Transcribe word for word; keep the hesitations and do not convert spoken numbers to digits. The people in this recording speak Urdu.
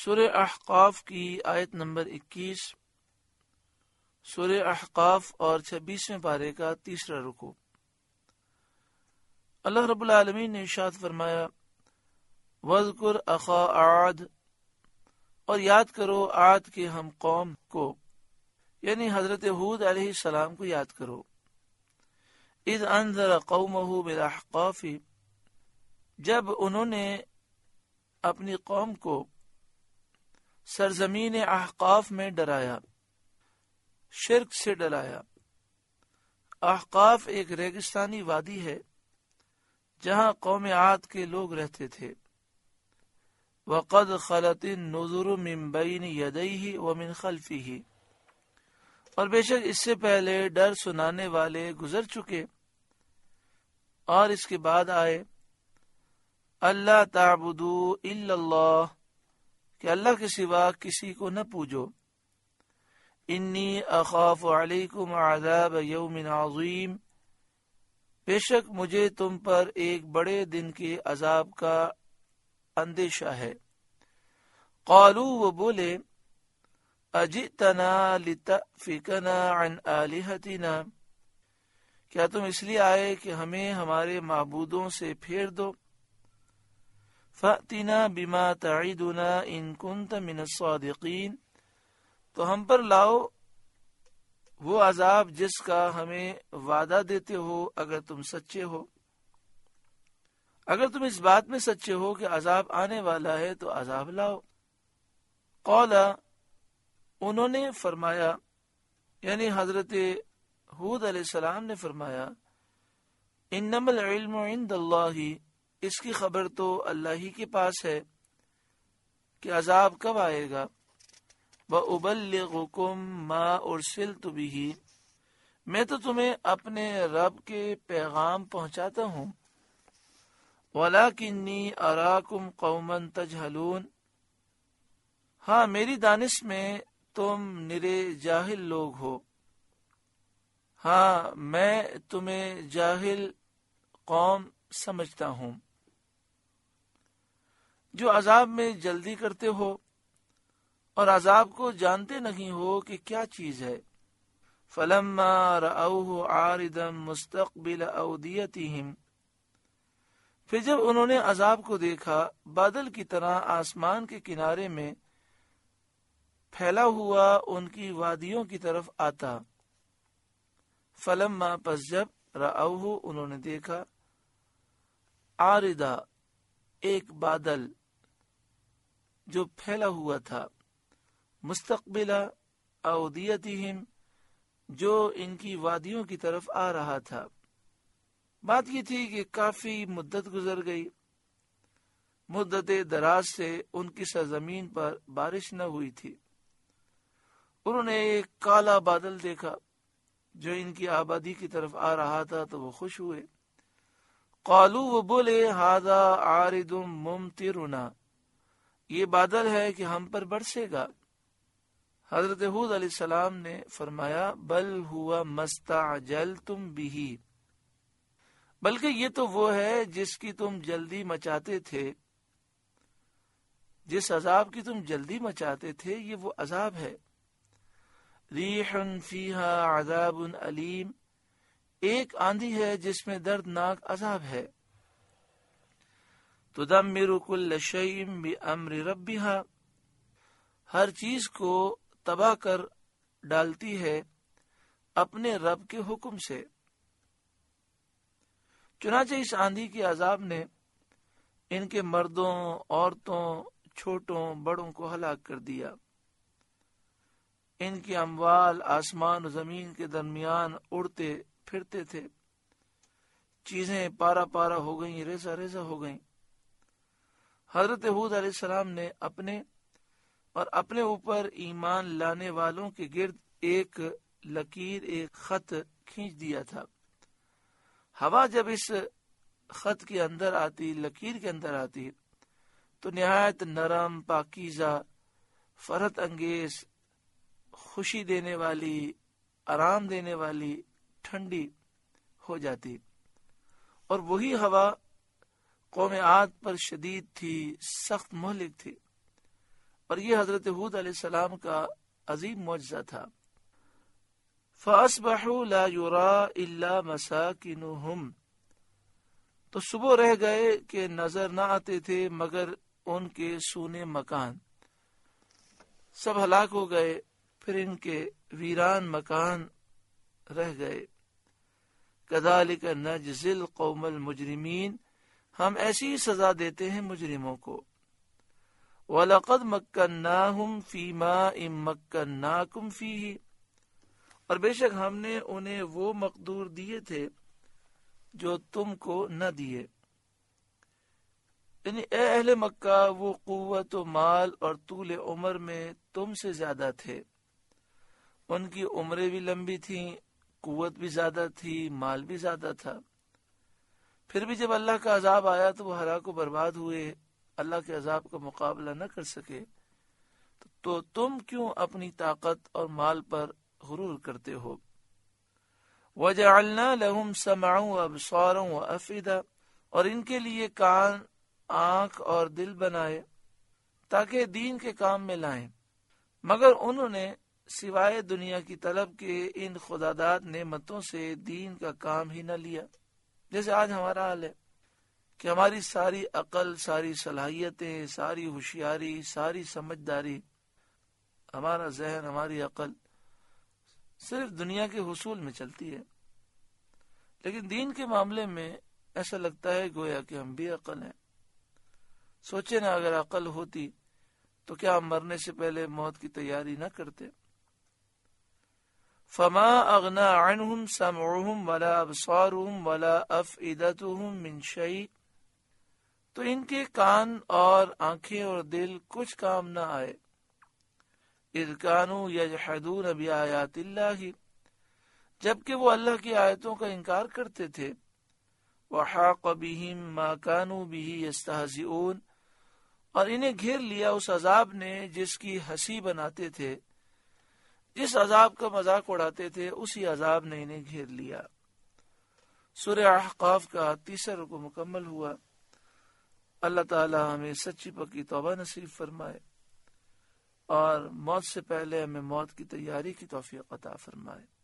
سورہ احقاف کی آیت نمبر اکیس، سورہ احقاف اور چھبیسویں پارے کا تیسرا رکوع۔ اللہ رب العالمین نے ارشاد فرمایا، وَاذْكُرْ أَخَا عَادٍ، اور یاد کرو عاد کے ہم قوم کو، یعنی حضرت ہود علیہ السلام کو یاد کرو۔ اذ انذر قومہ بالاحقاف، جب انہوں نے اپنی قوم کو سرزمین احقاف میں ڈرایا، شرک سے ڈرایا۔ احقاف ایک ریگستانی وادی ہے جہاں قوم عاد کے لوگ رہتے تھے۔ وَقَدْ خَلَتِ النُّذُرُ مِن بَيْنِ يَدَيْهِ وَمِن خَلْفِهِ، اور بے شک اس سے پہلے ڈر سنانے والے گزر چکے اور اس کے بعد آئے۔ اللہ تعبدوا الا اللہ، کہ اللہ کے سوا کسی کو نہ پوجو۔ انی اخاف علیکم عذاب یوم عظیم، بے شک مجھے تم پر ایک بڑے دن کے عذاب کا اندیشہ ہے۔ قالوا، وہ بولے، اجئتنا لتأفکنا عن آلہتنا، کیا تم اس لیے آئے کہ ہمیں ہمارے معبودوں سے پھیر دو؟ فأتنا بما تعدنا ان کنت من الصادقین، تو ہم پر لاؤ وہ عذاب جس کا ہمیں وعدہ دیتے ہو اگر تم سچے ہو۔ اگر تم اس بات میں سچے ہو کہ عذاب آنے والا ہے تو عذاب لاؤ۔ قال، انہوں نے فرمایا، یعنی حضرت ہود علیہ السلام نے فرمایا، انما العلم عند اللہ، اس کی خبر تو اللہ ہی کے پاس ہے کہ عذاب کب آئے گا۔ وَأُبَلِّغُكُم مَّا أُرْسِلْتُ بِهِ، میں تو تمہیں اپنے رب کے پیغام پہنچاتا ہوں۔ وَلَكِنِّي أَرَاكُمْ قَوْمًا تَجْهَلُونَ، ہاں میری دانش میں تم نرے جاہل لوگ ہو۔ ہاں میں تمہیں جاہل قوم سمجھتا ہوں جو عذاب میں جلدی کرتے ہو اور عذاب کو جانتے نہیں ہو کہ کیا چیز ہے۔ فَلَمَّا رَأَوْهُ عَارِضًا مُسْتَقْبِلَ أَوْدِيَتِهِمْ، پھر جب انہوں نے عذاب کو دیکھا بادل کی طرح آسمان کے کنارے میں پھیلا ہوا ان کی وادیوں کی طرف آتا۔ فَلَمَّا، پس جب، رَأَوْهُ، انہوں نے دیکھا، عارضا، ایک بادل جو پھیلا ہوا تھا، مستقبل اودیتہم، جو ان کی وادیوں کی طرف آ رہا تھا۔ بات یہ تھی کہ کافی مدت گزر گئی، مدت دراز سے ان کی سرزمین پر بارش نہ ہوئی تھی۔ انہوں نے ایک کالا بادل دیکھا جو ان کی آبادی کی طرف آ رہا تھا تو وہ خوش ہوئے۔ قالوا، وہ بولے، ھذا عارض ممطرنا، یہ بادل ہے کہ ہم پر برسے گا۔ حضرت ہود علیہ السلام نے فرمایا، بل ہوا مستعجلتم بہ، بلکہ یہ تو وہ ہے جس کی تم جلدی مچاتے تھے، جس عذاب کی تم جلدی مچاتے تھے یہ وہ عذاب ہے۔ ریح فیہا عذاب علیم، ایک آندھی ہے جس میں دردناک عذاب ہے۔ تدمر کل شیء بامر ربھا، ہر چیز کو تباہ کر ڈالتی ہے اپنے رب کے حکم سے۔ چنانچہ اس آندھی کے عذاب نے ان کے مردوں، عورتوں، چھوٹوں بڑوں کو ہلاک کر دیا۔ ان کے اموال آسمان و زمین کے درمیان اڑتے پھرتے تھے، چیزیں پارا پارا ہو گئیں، ریزہ ریزہ ہو گئیں۔ حضرت ہود علیہ السلام نے اپنے اور اپنے اوپر ایمان لانے والوں کے گرد ایک لکیر، ایک خط کھینچ دیا تھا۔ ہوا جب اس خط کے اندر آتی، لکیر کے اندر آتی، تو نہایت نرم، پاکیزہ، فرحت انگیز، خوشی دینے والی، آرام دینے والی، ٹھنڈی ہو جاتی، اور وہی ہوا قوم عاد پر شدید تھی، سخت مہلک تھی، اور یہ حضرت ہود علیہ السلام کا عظیم معجزہ تھا۔ فَأَصْبَحُوا لَا يُرَىٰ إِلَّا مَسَاكِنُهُمْ، تو صبح رہ گئے کہ نظر نہ آتے تھے مگر ان کے سونے مکان، سب ہلاک ہو گئے، پھر ان کے ویران مکان رہ گئے۔ كَذَلِكَ نَجْزِي الْقَوْمَ الْمُجْرِمِينَ، ہم ایسی سزا دیتے ہیں مجرموں کو۔ وَلَقَدْ مَكَّنَّاهُمْ فِي مَاءٍ مَكَّنَّاكُمْ فِيهِ، اور بے شک ہم نے انہیں وہ مقدور دیے تھے جو تم کو نہ دیے، یعنی اے اہل مکہ وہ قوت و مال اور طول عمر میں تم سے زیادہ تھے، ان کی عمریں بھی لمبی تھیں، قوت بھی زیادہ تھی، مال بھی زیادہ تھا، پھر بھی جب اللہ کا عذاب آیا تو وہ ہلاک و برباد ہوئے، اللہ کے عذاب کا مقابلہ نہ کر سکے، تو تم کیوں اپنی طاقت اور مال پر غرور کرتے ہو۔ وَجَعَلْنَا لَهُمْ سَمْعًا وَأَبْصَارًا وَأَفْئِدَةً، اور ان کے لیے کان، آنکھ اور دل بنائے تاکہ دین کے کام میں لائیں، مگر انہوں نے سوائے دنیا کی طلب کے ان خداداد نعمتوں سے دین کا کام ہی نہ لیا۔ جیسے آج ہمارا حال ہے کہ ہماری ساری عقل، ساری صلاحیتیں، ساری ہوشیاری، ساری سمجھداری، ہمارا ذہن، ہماری عقل صرف دنیا کے حصول میں چلتی ہے، لیکن دین کے معاملے میں ایسا لگتا ہے گویا کہ ہم بھی عقل ہیں۔ سوچے نا اگر عقل ہوتی تو کیا ہم مرنے سے پہلے موت کی تیاری نہ کرتے؟ فما اغنا عنہم سمعہم ولا ابصارہم ولا افئدتہم من شیء، تو ان کے کان اور آنکھیں اور دل کچھ کام نہ آئے۔ اذ کانوا یجحدون بآیات اللہ، جبکہ وہ اللہ کی آیتوں کا انکار کرتے تھے۔ وحاق بہم ما کانوا بہ یستہزئون، اور انہیں گھیر لیا اس عذاب نے جس کی ہنسی بناتے تھے، جس عذاب کا مذاق اڑاتے تھے اسی عذاب نے انہیں گھیر لیا۔ سورہ احقاف کا تیسرا رکوع مکمل ہوا۔ اللہ تعالی ہمیں سچی پکی توبہ نصیب فرمائے اور موت سے پہلے ہمیں موت کی تیاری کی توفیق عطا فرمائے۔